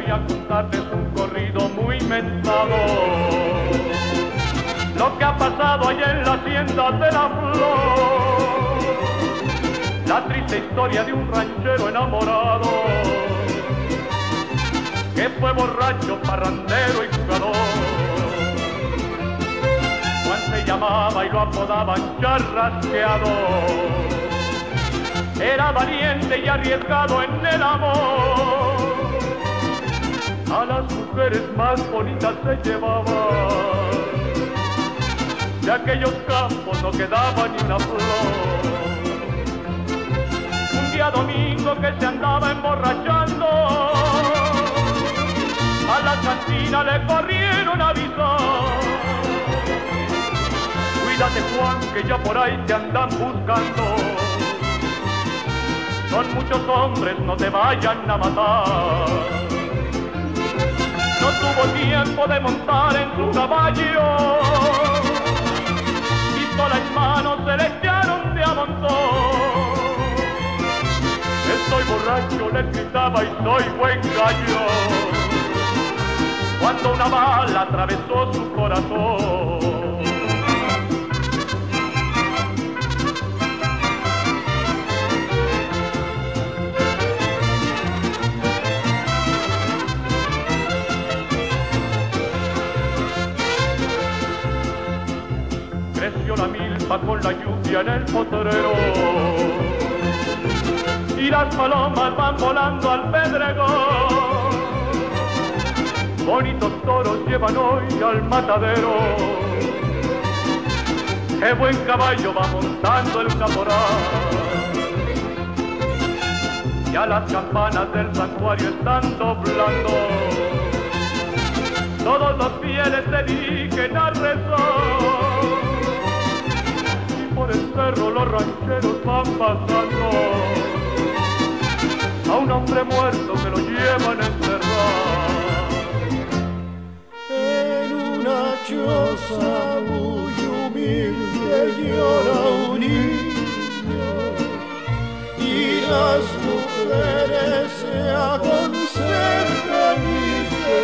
voy a contarles un corrido muy mentado. Lo que ha pasado allá en la hacienda de la Flor, la triste historia de un ranchero enamorado que fue borracho, parrandero y jugador. Juan se llamaba y lo apodaban Charrasqueado. Era valiente y arriesgado en el amor. A las mujeres más bonitas se llevaba. De aquellos campos no quedaba ni una flor. Un día domingo que se andaba emborrachando, a la cantina le corrieron a avisar. Cuídate, Juan, que ya por ahí te andan buscando. Son muchos hombres, no te vayan a matar. No tuvo tiempo de montar en su caballo. Pistola en mano se le echaron de a montón. Estoy borracho, le gritaba, y soy buen gallo, cuando una bala atravesó su corazón. Creció la milpa con la lluvia en el potrero, y las palomas van volando al pedregón. Bonitos toros llevan hoy al matadero. Qué buen caballo va montando el caporal. Ya las campanas del santuario están doblando. Todos los fieles se dirigen a rezar. Y por el cerro los rancheros van pasando a un hombre muerto que lo llevan a enterrar. En una choza muy humilde llora un niño, y las mujeres se aconsejan y se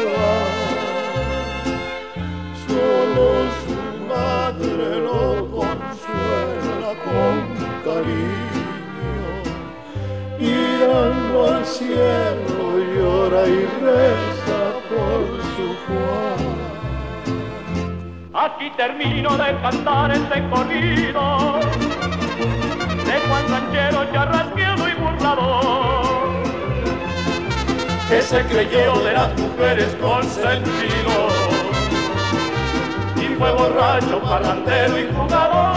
van. Solo su madre lo consuela con cariño. Mirando al cielo llora y reza por su Juan. Aquí termino de cantar este corrido de Juan ranchero, charrasqueado y burlador, que se creyó de las mujeres consentido y fue borracho, parrandero y jugador.